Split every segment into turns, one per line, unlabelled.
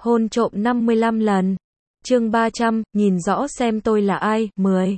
Hôn trộm 55 lần. Chương 300, nhìn rõ xem tôi là ai. 10.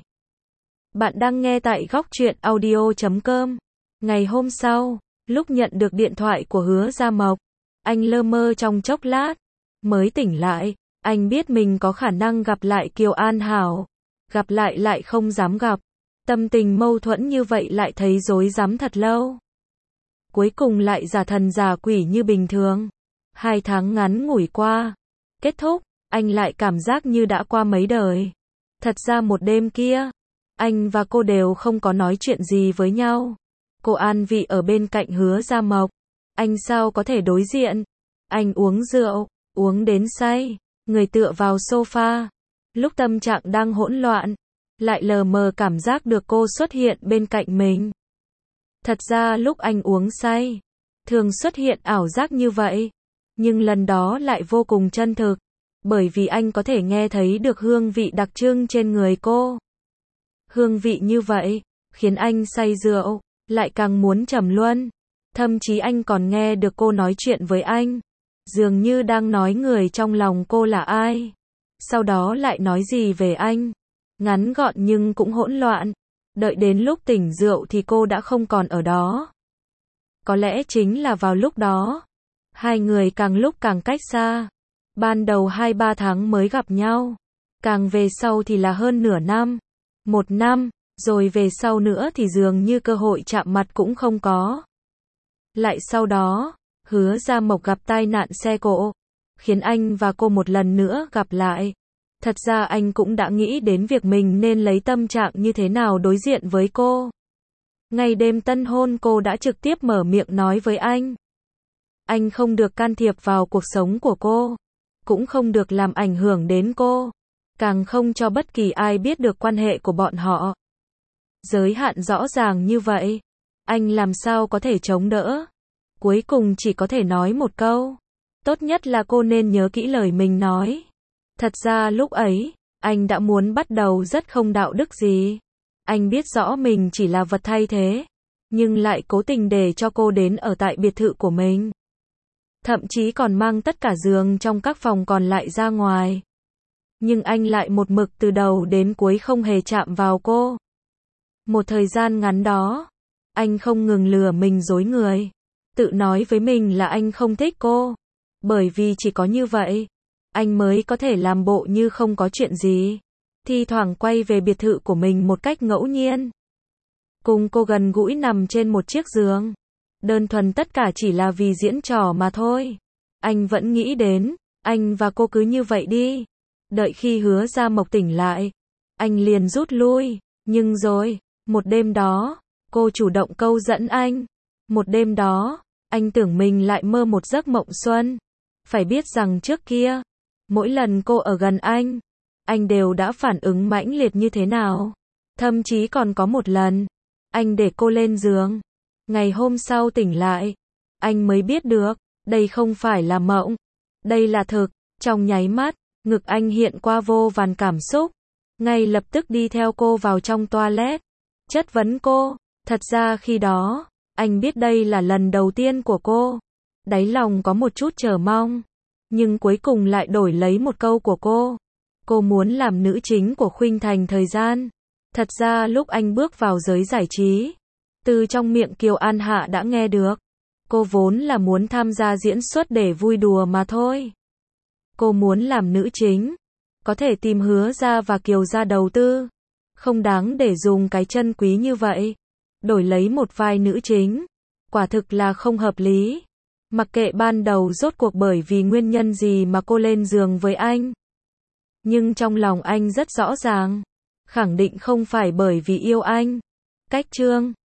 Bạn đang nghe tại góc truyện audio.com. Ngày hôm sau, lúc nhận được điện thoại của Hứa Gia Mộc, anh lơ mơ trong chốc lát, mới tỉnh lại. Anh biết mình có khả năng gặp lại Kiều An Hảo, gặp lại không dám gặp. Tâm tình mâu thuẫn như vậy lại thấy rối rắm thật lâu. Cuối cùng lại giả thần giả quỷ như bình thường. 2 tháng ngắn ngủi qua, kết thúc, anh lại cảm giác như đã qua mấy đời. Thật ra một đêm kia, anh và cô đều không có nói chuyện gì với nhau. Cô an vị ở bên cạnh Hứa Gia Mộc. Anh sao có thể đối diện? Anh uống rượu, uống đến say, người tựa vào sofa. Lúc tâm trạng đang hỗn loạn, lại lờ mờ cảm giác được cô xuất hiện bên cạnh mình. Thật ra lúc anh uống say, thường xuất hiện ảo giác như vậy. Nhưng lần đó lại vô cùng chân thực, bởi vì anh có thể nghe thấy được hương vị đặc trưng trên người cô. Hương vị như vậy, khiến anh say rượu, lại càng muốn trầm luân. Thậm chí anh còn nghe được cô nói chuyện với anh, dường như đang nói người trong lòng cô là ai. Sau đó lại nói gì về anh, ngắn gọn nhưng cũng hỗn loạn. Đợi đến lúc tỉnh rượu thì cô đã không còn ở đó. Có lẽ chính là vào lúc đó, hai người càng lúc càng cách xa. Ban đầu 2-3 tháng mới gặp nhau, càng về sau thì là hơn nửa năm, 1 năm, rồi về sau nữa thì dường như cơ hội chạm mặt cũng không có. Lại sau đó, Hứa Gia Mộc gặp tai nạn xe cộ, khiến anh và cô một lần nữa gặp lại. Thật ra anh cũng đã nghĩ đến việc mình nên lấy tâm trạng như thế nào đối diện với cô. Ngày đêm tân hôn cô đã trực tiếp mở miệng nói với anh. Anh không được can thiệp vào cuộc sống của cô, cũng không được làm ảnh hưởng đến cô, càng không cho bất kỳ ai biết được quan hệ của bọn họ. Giới hạn rõ ràng như vậy, anh làm sao có thể chống đỡ. Cuối cùng chỉ có thể nói một câu, tốt nhất là cô nên nhớ kỹ lời mình nói. Thật ra lúc ấy, anh đã muốn bắt đầu rất không đạo đức gì. Anh biết rõ mình chỉ là vật thay thế, nhưng lại cố tình để cho cô đến ở tại biệt thự của mình. Thậm chí còn mang tất cả giường trong các phòng còn lại ra ngoài. Nhưng anh lại một mực từ đầu đến cuối không hề chạm vào cô. Một thời gian ngắn đó, anh không ngừng lừa mình dối người, tự nói với mình là anh không thích cô. Bởi vì chỉ có như vậy, anh mới có thể làm bộ như không có chuyện gì. Thi thoảng quay về biệt thự của mình một cách ngẫu nhiên, cùng cô gần gũi nằm trên một chiếc giường. Đơn thuần tất cả chỉ là vì diễn trò mà thôi. Anh vẫn nghĩ đến, anh và cô cứ như vậy đi. Đợi khi Hứa Gia Mộc tỉnh lại, anh liền rút lui. Nhưng rồi, một đêm đó, cô chủ động câu dẫn anh. Một đêm đó, anh tưởng mình lại mơ một giấc mộng xuân. Phải biết rằng trước kia, mỗi lần cô ở gần anh đều đã phản ứng mãnh liệt như thế nào. Thậm chí còn có một lần, anh để cô lên giường. Ngày hôm sau tỉnh lại, anh mới biết được, đây không phải là mộng, đây là thực. Trong nháy mắt, ngực anh hiện qua vô vàn cảm xúc, ngay lập tức đi theo cô vào trong toilet, chất vấn cô. Thật ra khi đó, anh biết đây là lần đầu tiên của cô, đáy lòng có một chút chờ mong, nhưng cuối cùng lại đổi lấy một câu của cô. Cô muốn làm nữ chính của Khuynh Thành thời gian. Thật ra lúc anh bước vào giới giải trí, từ trong miệng Kiều An Hạ đã nghe được, cô vốn là muốn tham gia diễn xuất để vui đùa mà thôi. Cô muốn làm nữ chính, có thể tìm Hứa Gia và Kiều Gia đầu tư, không đáng để dùng cái chân quý như vậy đổi lấy một vai nữ chính. Quả thực là không hợp lý. Mặc kệ ban đầu rốt cuộc bởi vì nguyên nhân gì mà cô lên giường với anh, nhưng trong lòng anh rất rõ ràng, khẳng định không phải bởi vì yêu anh. Cách chương